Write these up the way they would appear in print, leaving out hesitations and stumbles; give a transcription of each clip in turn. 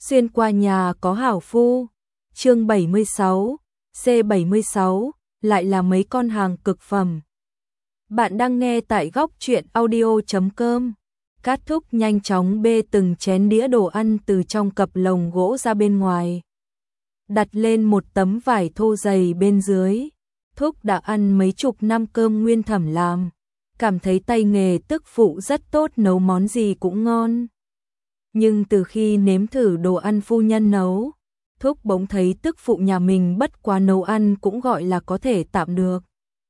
Xuyên qua nhà có hảo phu. Chương 76, C76, lại là mấy con hàng cực phẩm. Bạn đang nghe tại góc truyện audio.com. Cát Thúc nhanh chóng bê từng chén đĩa đồ ăn từ trong cặp lồng gỗ ra bên ngoài. Đặt lên một tấm vải thô dày bên dưới. Thúc đã ăn mấy chục năm cơm nguyên thẩm làm. Cảm thấy tay nghề tức phụ rất tốt, nấu món gì cũng ngon. Nhưng từ khi nếm thử đồ ăn phu nhân nấu, Thúc bỗng thấy tức phụ nhà mình bất quá nấu ăn cũng gọi là có thể tạm được.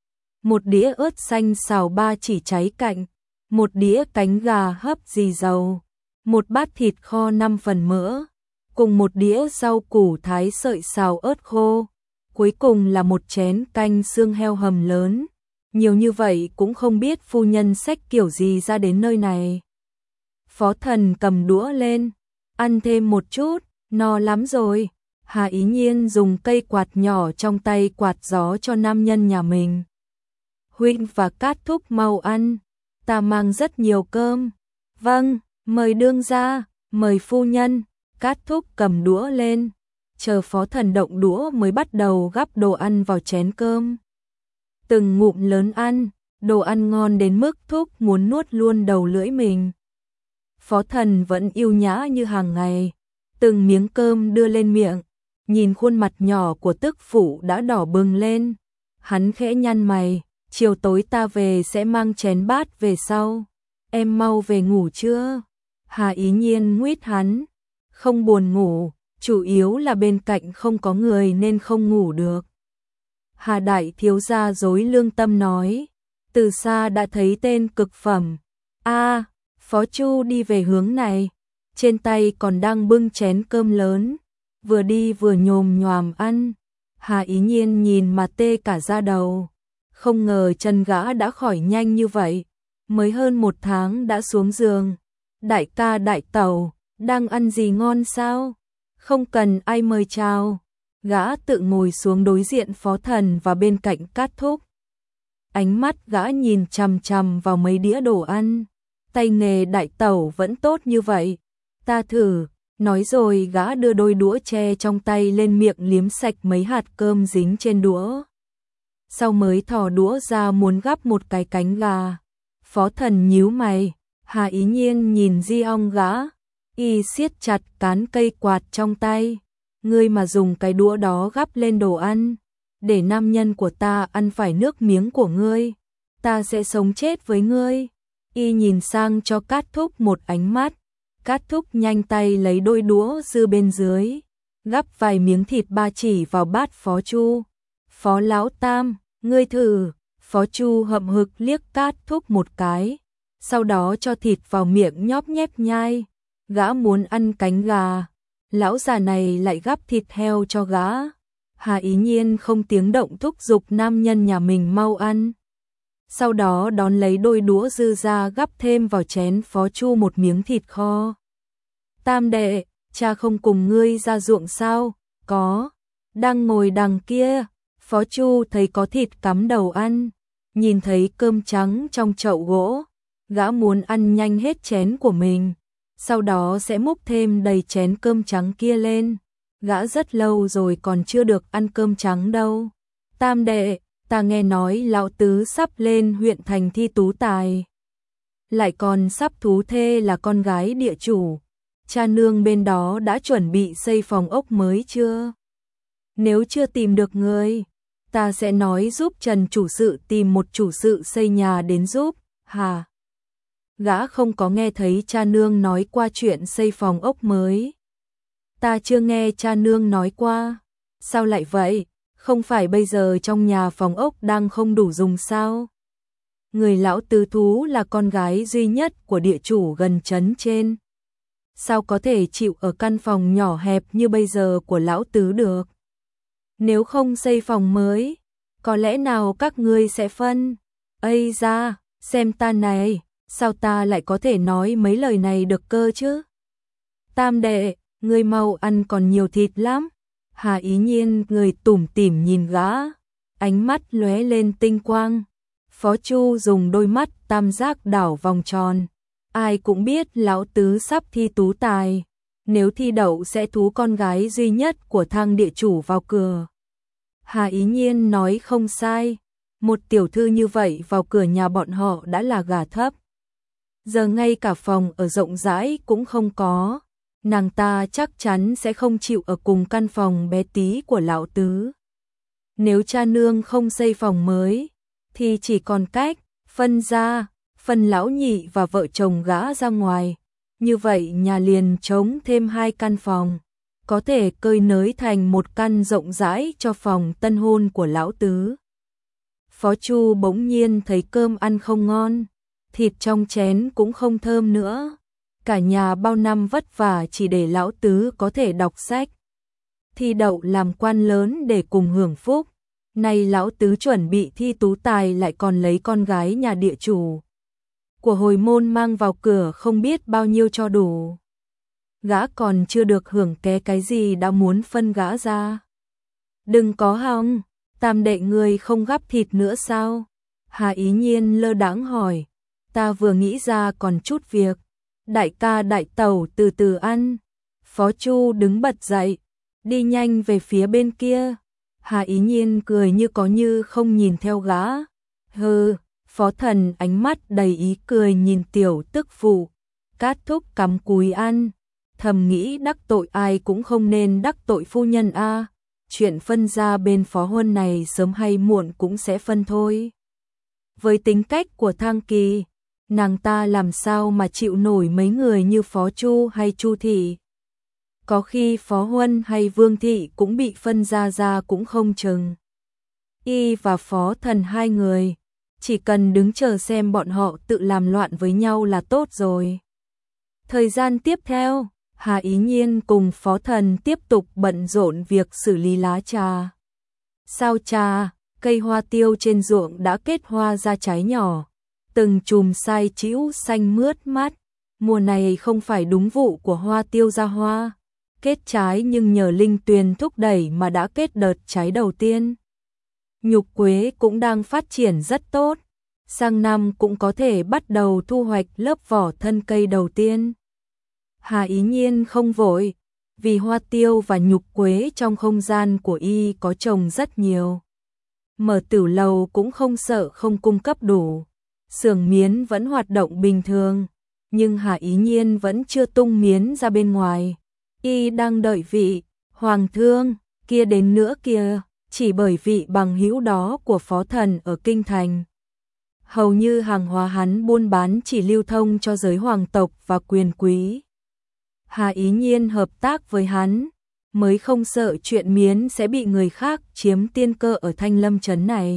Một đĩa ớt xanh xào ba chỉ cháy cạnh, một đĩa cánh gà hấp dì dầu, một bát thịt kho 5 phần mỡ, cùng một đĩa rau củ thái sợi xào ớt khô, cuối cùng là một chén canh xương heo hầm lớn. Nhiều như vậy cũng không biết phu nhân xách kiểu gì ra đến nơi này. Phó Thần cầm đũa lên, ăn thêm một chút, no lắm rồi. Hà Ý Nhiên dùng cây quạt nhỏ trong tay quạt gió cho nam nhân nhà mình. Huynh và Cát Thúc mau ăn, ta mang rất nhiều cơm. Vâng, mời đương gia, mời phu nhân. Cát Thúc cầm đũa lên, chờ Phó Thần động đũa mới bắt đầu gắp đồ ăn vào chén cơm. Từng ngụm lớn ăn, đồ ăn ngon đến mức Thúc muốn nuốt luôn đầu lưỡi mình. Phó Thần vẫn yêu nhã như hàng ngày, từng miếng cơm đưa lên miệng, nhìn khuôn mặt nhỏ của tức phụ đã đỏ bừng lên. Hắn khẽ nhăn mày, chiều tối ta về sẽ mang chén bát về sau. Em mau về ngủ chưa? Hà Ý Nhiên nguýt hắn, không buồn ngủ, chủ yếu là bên cạnh không có người nên không ngủ được. Hà đại thiếu gia dối lương tâm nói, từ xa đã thấy tên cực phẩm. A, Phó Chu đi về hướng này, trên tay còn đang bưng chén cơm lớn, vừa đi vừa nhồm nhoàm ăn. Hà Ý Nhiên nhìn mà tê cả da đầu, không ngờ chân gã đã khỏi nhanh như vậy, mới hơn 1 tháng đã xuống giường. Đại ca đại tẩu, đang ăn gì ngon sao? Không cần ai mời chào. Gã tự ngồi xuống đối diện Phó Thần và bên cạnh Cát Thúc. Ánh mắt gã nhìn chằm chằm vào mấy đĩa đồ ăn. Tay nghề đại tẩu vẫn tốt như vậy. Ta thử, nói rồi gã đưa đôi đũa tre trong tay lên miệng liếm sạch mấy hạt cơm dính trên đũa. Sau mới thò đũa ra muốn gắp một cái cánh gà. Phó Thần nhíu mày, Hà Ý Nhiên nhìn di ong gã, y siết chặt cán cây quạt trong tay. Ngươi mà dùng cái đũa đó gắp lên đồ ăn, để nam nhân của ta ăn phải nước miếng của ngươi, ta sẽ sống chết với ngươi. Y nhìn sang cho Cát Thúc một ánh mắt. Cát Thúc nhanh tay lấy đôi đũa dư bên dưới, gắp vài miếng thịt ba chỉ vào bát Phó Chu. Phó lão tam, ngươi thử. Phó Chu hậm hực liếc Cát Thúc một cái, sau đó cho thịt vào miệng nhóp nhép nhai. Gã muốn ăn cánh gà, lão già này lại gắp thịt heo cho gã. Hà Ý Nhiên không tiếng động thúc giục nam nhân nhà mình mau ăn. Sau đó đón lấy đôi đũa dư ra gắp thêm vào chén Phó Chu một miếng thịt kho. Tam đệ, cha không cùng ngươi ra ruộng sao? Có, đang ngồi đằng kia. Phó Chu thấy có thịt cắm đầu ăn, nhìn thấy cơm trắng trong chậu gỗ, gã muốn ăn nhanh hết chén của mình, sau đó sẽ múc thêm đầy chén cơm trắng kia lên. Gã rất lâu rồi còn chưa được ăn cơm trắng đâu. Tam đệ, ta nghe nói lão tứ sắp lên huyện thành thi tú tài, lại còn sắp thú thê là con gái địa chủ. Cha nương bên đó đã chuẩn bị xây phòng ốc mới chưa? Nếu chưa tìm được người, ta sẽ nói giúp Trần chủ sự tìm một chủ sự xây nhà đến giúp. Hà, gã không có nghe thấy cha nương nói qua chuyện xây phòng ốc mới. Ta chưa nghe cha nương nói qua. Sao lại vậy? Không phải bây giờ trong nhà phòng ốc đang không đủ dùng sao? Người lão tứ thú là con gái duy nhất của địa chủ gần trấn trên, sao có thể chịu ở căn phòng nhỏ hẹp như bây giờ của lão tứ được? Nếu không xây phòng mới, có lẽ nào các ngươi sẽ phân? Ây da, xem ta này, sao ta lại có thể nói mấy lời này được cơ chứ? Tam đệ, ngươi mau ăn, còn nhiều thịt lắm. Hà Ý Nhiên người tủm tỉm nhìn gã, ánh mắt lóe lên tinh quang. Phó Chu dùng đôi mắt tam giác đảo vòng tròn. Ai cũng biết lão tứ sắp thi tú tài, nếu thi đậu sẽ thú con gái duy nhất của Thang địa chủ vào cửa. Hà Ý Nhiên nói không sai, một tiểu thư như vậy vào cửa nhà bọn họ đã là gà thấp. Giờ ngay cả phòng ở rộng rãi cũng không có, nàng ta chắc chắn sẽ không chịu ở cùng căn phòng bé tí của lão tứ. Nếu cha nương không xây phòng mới, thì chỉ còn cách phân ra, phân lão nhị và vợ chồng gã ra ngoài. Như vậy nhà liền trống thêm 2 căn phòng, có thể cơi nới thành một căn rộng rãi cho phòng tân hôn của lão tứ. Phó Chu bỗng nhiên thấy cơm ăn không ngon, thịt trong chén cũng không thơm nữa. Cả nhà bao năm vất vả chỉ để lão tứ có thể đọc sách, thi đậu làm quan lớn để cùng hưởng phúc. Nay lão tứ chuẩn bị thi tú tài lại còn lấy con gái nhà địa chủ của hồi môn mang vào cửa không biết bao nhiêu cho đủ. Gã còn chưa được hưởng cái gì đã muốn phân gã ra. Đừng có hòng, tam đệ người không gắp thịt nữa sao? Hà Ý Nhiên lơ đãng hỏi. Ta vừa nghĩ ra còn chút việc. Đại ca đại tẩu từ từ ăn. Phó Chu đứng bật dậy, đi nhanh về phía bên kia. Hà Ý Nhiên cười như có như không nhìn theo gã. Hừ, Phó Thần ánh mắt đầy ý cười nhìn tiểu tức phụ. Cát thúc cắm cúi ăn, thầm nghĩ đắc tội ai cũng không nên đắc tội phu nhân a. Chuyện phân ra bên Phó Huân này sớm hay muộn cũng sẽ phân thôi. Với tính cách của Thang Kỳ, nàng ta làm sao mà chịu nổi mấy người như Phó Chu hay Chu Thị. Có khi Phó Huân hay Vương Thị cũng bị phân ra cũng không chừng. Y và Phó Thần 2 người, chỉ cần đứng chờ xem bọn họ tự làm loạn với nhau là tốt rồi. Thời gian tiếp theo, Hà Ý Nhiên cùng Phó Thần tiếp tục bận rộn việc xử lý lá trà. Sao trà, cây hoa tiêu trên ruộng đã kết hoa ra trái nhỏ, từng chùm sai chĩu xanh mướt mát. Mùa này không phải đúng vụ của hoa tiêu ra hoa, kết trái nhưng nhờ linh tuyền thúc đẩy mà đã kết đợt trái đầu tiên. Nhục quế cũng đang phát triển rất tốt, sang năm cũng có thể bắt đầu thu hoạch lớp vỏ thân cây đầu tiên. Hà Ý Nhiên không vội, vì hoa tiêu và nhục quế trong không gian của y có trồng rất nhiều. Mở tửu lầu cũng không sợ không cung cấp đủ, xưởng miến vẫn hoạt động bình thường, nhưng Hà Ý Nhiên vẫn chưa tung miến ra bên ngoài. Y đang đợi vị hoàng thương kia đến nữa kìa, chỉ bởi vị bằng hữu đó của Phó Thần ở Kinh Thành. Hầu như hàng hóa hắn buôn bán chỉ lưu thông cho giới hoàng tộc và quyền quý. Hà Ý Nhiên hợp tác với hắn, mới không sợ chuyện miến sẽ bị người khác chiếm tiên cơ ở Thanh Lâm trấn này.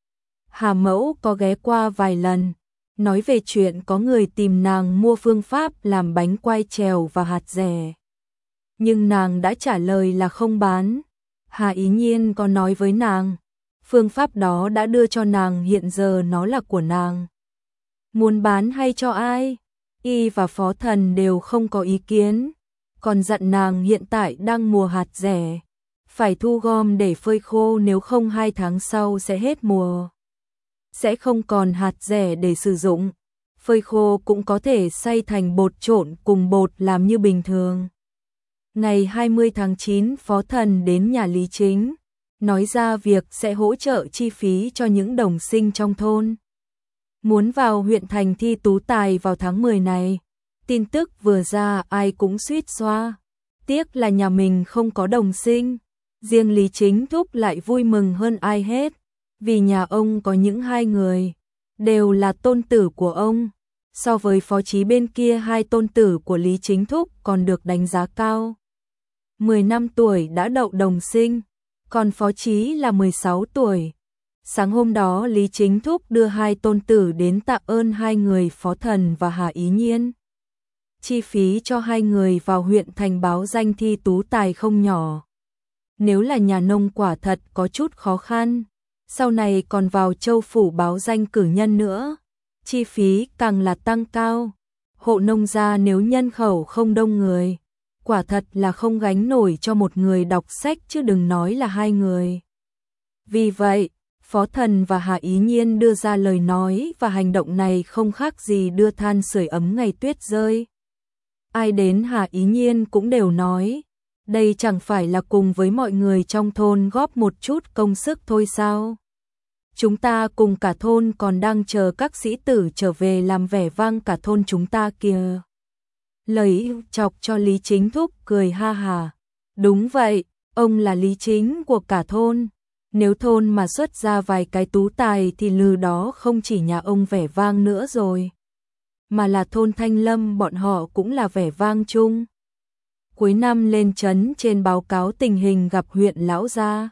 Hà Mẫu có ghé qua vài lần, nói về chuyện có người tìm nàng mua phương pháp làm bánh quai trèo và hạt dẻ. Nhưng nàng đã trả lời là không bán. Hà Ý Nhiên có nói với nàng, phương pháp đó đã đưa cho nàng, hiện giờ nó là của nàng. Muốn bán hay cho ai? Y và Phó Thần đều không có ý kiến, còn dặn nàng hiện tại đang mùa hạt dẻ, phải thu gom để phơi khô, nếu không 2 tháng sau sẽ hết mùa. Sẽ không còn hạt dẻ để sử dụng, phơi khô cũng có thể xay thành bột trộn cùng bột làm như bình thường. Ngày 20 tháng 9 Phó Thần đến nhà Lý Chính, nói ra việc sẽ hỗ trợ chi phí cho những đồng sinh trong thôn. Muốn vào huyện thành thi tú tài vào tháng 10 này. Tin tức vừa ra ai cũng suýt xoa. Tiếc là nhà mình không có đồng sinh. Riêng Lý Chính Thúc lại vui mừng hơn ai hết. Vì nhà ông có những 2 người, đều là tôn tử của ông. So với Phó Chí bên kia, 2 tôn tử của Lý Chính Thúc còn được đánh giá cao. 10 năm tuổi đã đậu đồng sinh, còn Phó Chí là 16 tuổi. Sáng hôm đó Lý Chính Thúc đưa 2 tôn tử đến tạ ơn 2 người Phó Thần và Hà Ý Nhiên. Chi phí cho 2 người vào huyện thành báo danh thi tú tài không nhỏ. Nếu là nhà nông quả thật có chút khó khăn, sau này còn vào châu phủ báo danh cử nhân nữa, chi phí càng là tăng cao. Hộ nông gia nếu nhân khẩu không đông người, quả thật là không gánh nổi cho một người đọc sách, chứ đừng nói là 2 người. Vì vậy, Phó Thần và Hà Ý Nhiên đưa ra lời nói và hành động này không khác gì đưa than sưởi ấm ngày tuyết rơi. ai đến Hà Ý Nhiên cũng đều nói, đây chẳng phải là cùng với mọi người trong thôn góp một chút công sức thôi sao? Chúng ta cùng cả thôn còn đang chờ các sĩ tử trở về làm vẻ vang cả thôn chúng ta kìa. Lời chọc cho Lý Chính Thúc cười ha hà. Đúng vậy, ông là lý chính của cả thôn. Nếu thôn mà xuất ra vài cái tú tài thì lừ đó không chỉ nhà ông vẻ vang nữa rồi, mà là thôn Thanh Lâm bọn họ cũng là vẻ vang chung. Cuối năm lên trấn trên báo cáo tình hình gặp huyện lão gia.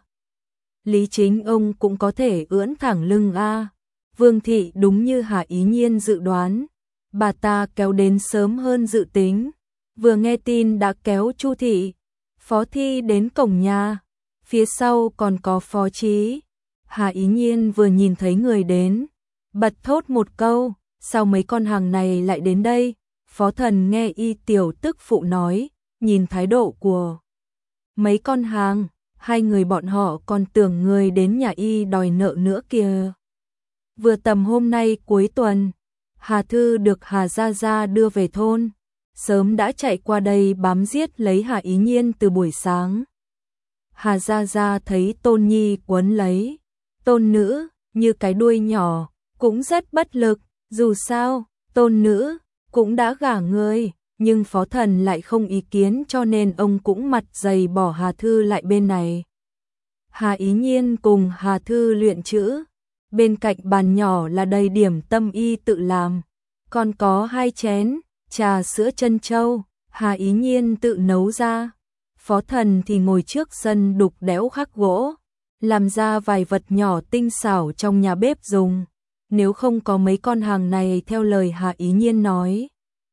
Lý Chính ông cũng có thể ưỡn thẳng lưng a. Vương thị đúng như Hà Ý Nhiên dự đoán, bà ta kéo đến sớm hơn dự tính, vừa nghe tin đã kéo Chu thị, Phó Thi đến cổng nhà, phía sau còn có Phó Chí. Hà Ý Nhiên vừa nhìn thấy người đến, bật thốt một câu, sao mấy con hàng này lại đến đây? Phó Thần nghe y tiểu tức phụ nói, nhìn thái độ của mấy con hàng, hai người bọn họ còn tưởng người đến nhà y đòi nợ nữa kìa. Vừa tầm hôm nay cuối tuần, Hà Thư được Hà Gia Gia đưa về thôn, sớm đã chạy qua đây bám giết lấy Hà Ý Nhiên từ buổi sáng. Hà Gia Gia thấy Tôn Nhi quấn lấy tôn nữ như cái đuôi nhỏ, cũng rất bất lực, dù sao, tôn nữ cũng đã gả người, nhưng Phó Thần lại không ý kiến cho nên ông cũng mặt dày bỏ Hà Thư lại bên này. Hà Ý Nhiên cùng Hà Thư luyện chữ, bên cạnh bàn nhỏ là đầy điểm tâm y tự làm, còn có 2 chén trà sữa trân châu, Hà Ý Nhiên tự nấu ra. Phó Thần thì ngồi trước sân đục đẽo khắc gỗ, làm ra vài vật nhỏ tinh xảo trong nhà bếp dùng. Nếu không có mấy con hàng này theo lời Hà Ý Nhiên nói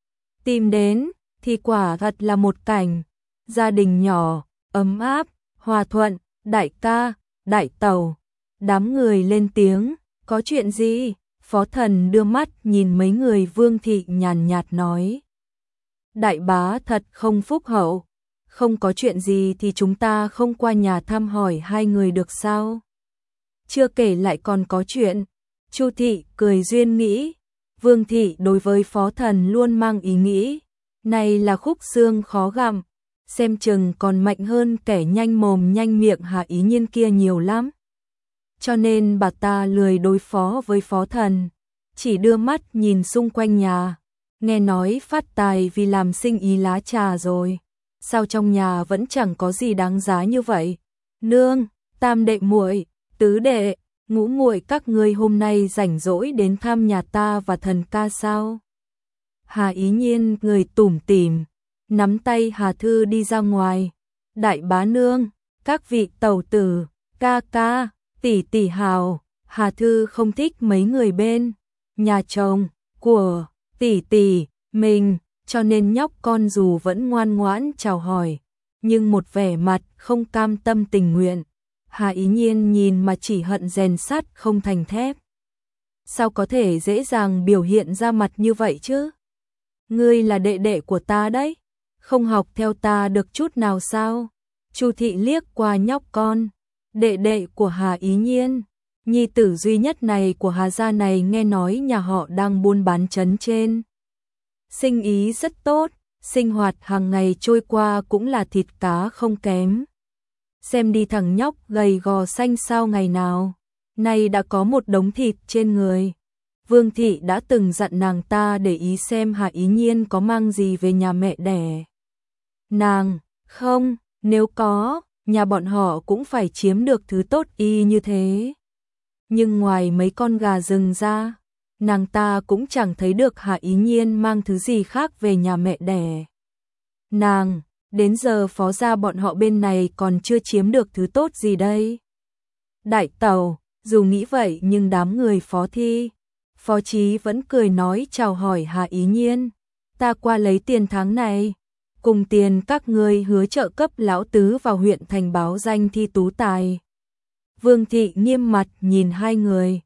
tìm đến, thì quả thật là một cảnh gia đình nhỏ, ấm áp, hòa thuận. Đại ca, đại tẩu, đám người lên tiếng, có chuyện gì? Phó Thần đưa mắt nhìn mấy người. Vương thị nhàn nhạt nói, đại bá thật không phúc hậu, không có chuyện gì thì chúng ta không qua nhà thăm hỏi hai người được sao? Chưa kể lại còn có chuyện. Chu thị cười duyên nghĩ, Vương thị đối với Phó Thần luôn mang ý nghĩ, này là khúc xương khó gặm, xem chừng còn mạnh hơn kẻ nhanh mồm nhanh miệng Hà Ý Nhiên kia nhiều lắm. Cho nên bà ta lười đối phó với Phó Thần, chỉ đưa mắt nhìn xung quanh nhà, nghe nói phát tài vì làm sinh ý lá trà rồi, sao trong nhà vẫn chẳng có gì đáng giá như vậy? Nương, tam đệ muội, tứ đệ, ngũ muội các ngươi hôm nay rảnh rỗi đến thăm nhà ta và Thần ca sao? Hà Ý Nhiên người tủm tỉm, nắm tay Hà Thư đi ra ngoài. Đại bá nương, các vị tẩu tử, ca ca, tỷ tỷ hào. Hà Thư không thích mấy người bên nhà chồng của tỷ tỷ mình, cho nên nhóc con dù vẫn ngoan ngoãn chào hỏi, nhưng một vẻ mặt không cam tâm tình nguyện. Hà Ý Nhiên nhìn mà chỉ hận rèn sắt không thành thép. Sao có thể dễ dàng biểu hiện ra mặt như vậy chứ? Ngươi là đệ đệ của ta đấy, không học theo ta được chút nào sao? Chu thị liếc qua nhóc con, đệ đệ của Hà Ý Nhiên, nhi tử duy nhất này của Hà gia này, nghe nói nhà họ đang buôn bán trấn trên. Sinh ý rất tốt, sinh hoạt hàng ngày trôi qua cũng là thịt cá không kém. Xem đi thằng nhóc gầy gò xanh xao ngày nào, nay đã có một đống thịt trên người. Vương thị đã từng dặn nàng ta để ý xem Hà Ý Nhiên có mang gì về nhà mẹ đẻ nàng không, nếu có, nhà bọn họ cũng phải chiếm được thứ tốt y như thế. Nhưng ngoài mấy con gà rừng ra, nàng ta cũng chẳng thấy được Hà Ý Nhiên mang thứ gì khác về nhà mẹ đẻ nàng. Đến giờ Phó gia bọn họ bên này còn chưa chiếm được thứ tốt gì đây. Đại tẩu, dù nghĩ vậy nhưng đám người Phó Thi, Phó Chí vẫn cười nói chào hỏi Hà Ý Nhiên. Ta qua lấy tiền tháng này, cùng tiền các ngươi hứa trợ cấp lão tứ vào huyện thành báo danh thi tú tài. Vương thị nghiêm mặt nhìn hai người.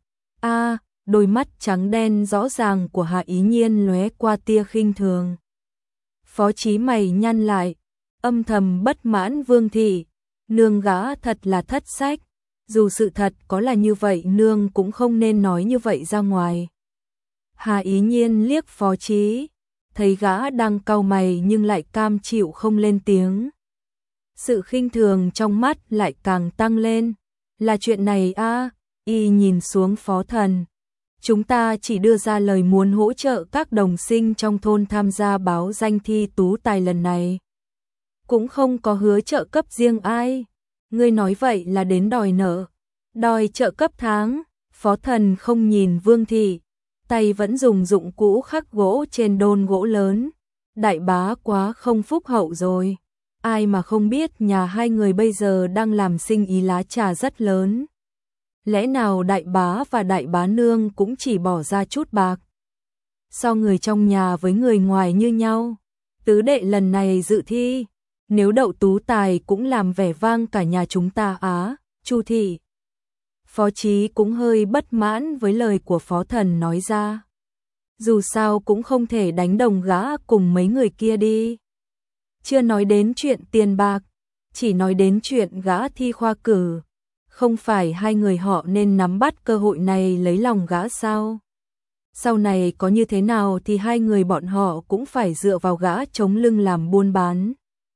Đôi mắt trắng đen rõ ràng của Hà Ý Nhiên lóe qua tia khinh thường. Phó Chí mày nhăn lại, âm thầm bất mãn Vương thị, nương gã thật là thất sách, dù sự thật có là như vậy nương cũng không nên nói như vậy ra ngoài. Hà Ý Nhiên liếc Phó Chí, thấy gã đang cau mày nhưng lại cam chịu không lên tiếng. Sự khinh thường trong mắt lại càng tăng lên. Là chuyện này à? Y nhìn xuống Phó Thần. Chúng ta chỉ đưa ra lời muốn hỗ trợ các đồng sinh trong thôn tham gia báo danh thi tú tài lần này. Cũng không có hứa trợ cấp riêng ai. Ngươi nói vậy là đến đòi nợ, đòi trợ cấp tháng. Phó Thần không nhìn Vương Thị, tay vẫn dùng dụng cụ khắc gỗ trên đôn gỗ lớn. Đại bá quá không phúc hậu rồi. Ai mà không biết nhà hai người bây giờ đang làm sinh ý lá trà rất lớn. Lẽ nào đại bá và đại bá nương cũng chỉ bỏ ra chút bạc? Sao người trong nhà với người ngoài như nhau? Tứ đệ lần này dự thi, nếu đậu tú tài cũng làm vẻ vang cả nhà chúng ta á. Chu Thị. Phó Chí cũng hơi bất mãn với lời của Phó Thần nói ra. Dù sao cũng không thể đánh đồng gã cùng mấy người kia đi. Chưa nói đến chuyện tiền bạc, chỉ nói đến chuyện gã thi khoa cử. Không phải hai người họ nên nắm bắt cơ hội này lấy lòng gã sao? Sau này có như thế nào thì hai người bọn họ cũng phải dựa vào gã chống lưng làm buôn bán.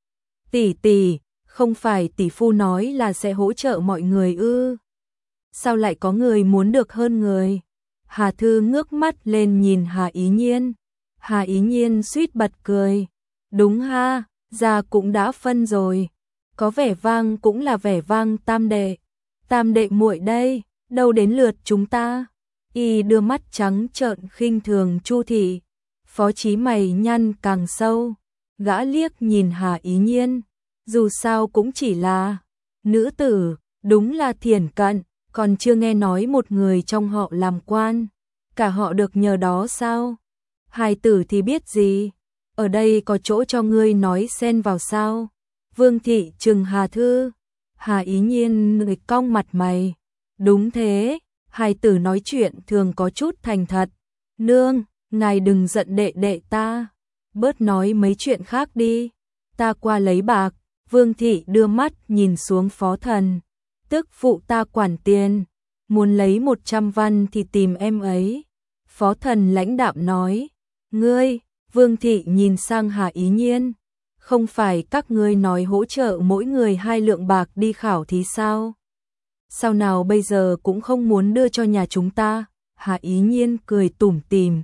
Tỷ, không phải tỷ phu nói là sẽ hỗ trợ mọi người ư? Sao lại có người muốn được hơn người? Hà Thư ngước mắt lên nhìn Hà Ý Nhiên. Hà Ý Nhiên suýt bật cười. Đúng ha, gia cũng đã phân rồi. Có vẻ vang cũng là vẻ vang tam đệ. Tam đệ muội đây, đâu đến lượt chúng ta. Y đưa mắt trắng trợn khinh thường Chu Thị. Phó Chí mày nhăn càng sâu. Gã liếc nhìn Hà Ý Nhiên. Dù sao cũng chỉ là nữ tử, đúng là thiển cận. Còn chưa nghe nói một người trong họ làm quan. Cả họ được nhờ đó sao? Hài tử thì biết gì? Ở đây có chỗ cho ngươi nói xen vào sao? Vương Thị trừng Hà Thư. Hà Ý Nhiên người cong mặt mày. Đúng thế, hài tử nói chuyện thường có chút thành thật. Nương, ngài đừng giận đệ đệ ta. Bớt nói mấy chuyện khác đi. Ta qua lấy bạc. Vương Thị đưa mắt nhìn xuống Phó Thần. Tức phụ ta quản tiền. Muốn lấy 100 văn thì tìm em ấy. Phó Thần lãnh đạm nói. Ngươi, Vương Thị nhìn sang Hà Ý Nhiên. Không phải các ngươi nói hỗ trợ mỗi người 2 lượng bạc đi khảo thí sao? Sao nào bây giờ cũng không muốn đưa cho nhà chúng ta? Hà Ý Nhiên cười tủm tỉm.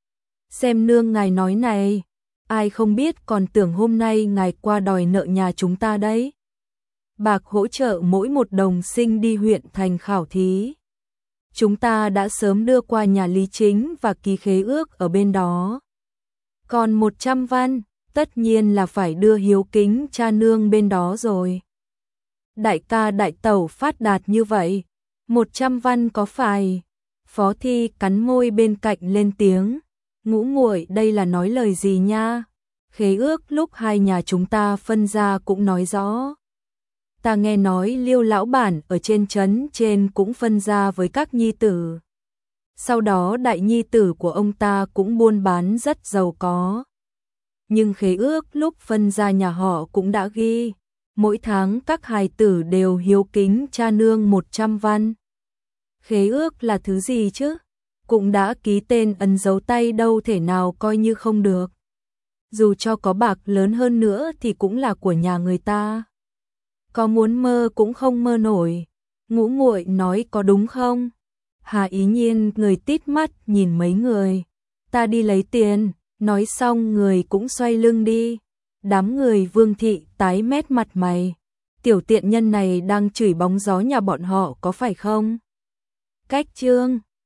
Xem nương ngài nói này, ai không biết còn tưởng hôm nay ngài qua đòi nợ nhà chúng ta đấy. Bạc hỗ trợ mỗi một đồng sinh đi huyện thành khảo thí. Chúng ta đã sớm đưa qua nhà Lý Chính và ký khế ước ở bên đó. Còn 100 văn, tất nhiên là phải đưa hiếu kính cha nương bên đó rồi. Đại ca đại tẩu phát đạt như vậy, 100 văn có phải? Phó Thi cắn môi bên cạnh lên tiếng. Ngũ muội đây là nói lời gì nha? Khế ước lúc hai nhà chúng ta phân ra cũng nói rõ. Ta nghe nói Liêu lão bản ở trên trấn trên cũng phân ra với các nhi tử. Sau đó đại nhi tử của ông ta cũng buôn bán rất giàu có. Nhưng khế ước lúc phân ra nhà họ cũng đã ghi, mỗi tháng các hài tử đều hiếu kính cha nương 100 văn. Khế ước là thứ gì chứ? Cũng đã ký tên ấn dấu tay đâu thể nào coi như không được. Dù cho có bạc lớn hơn nữa thì cũng là của nhà người ta. Có muốn mơ cũng không mơ nổi. Ngũ muội nói có đúng không? Hà Ý Nhiên người tít mắt nhìn mấy người. Ta đi lấy tiền. Nói xong người cũng xoay lưng đi. Đám người Vương Thị tái mét mặt mày. Tiểu tiện nhân này đang chửi bóng gió nhà bọn họ có phải không? Cách chương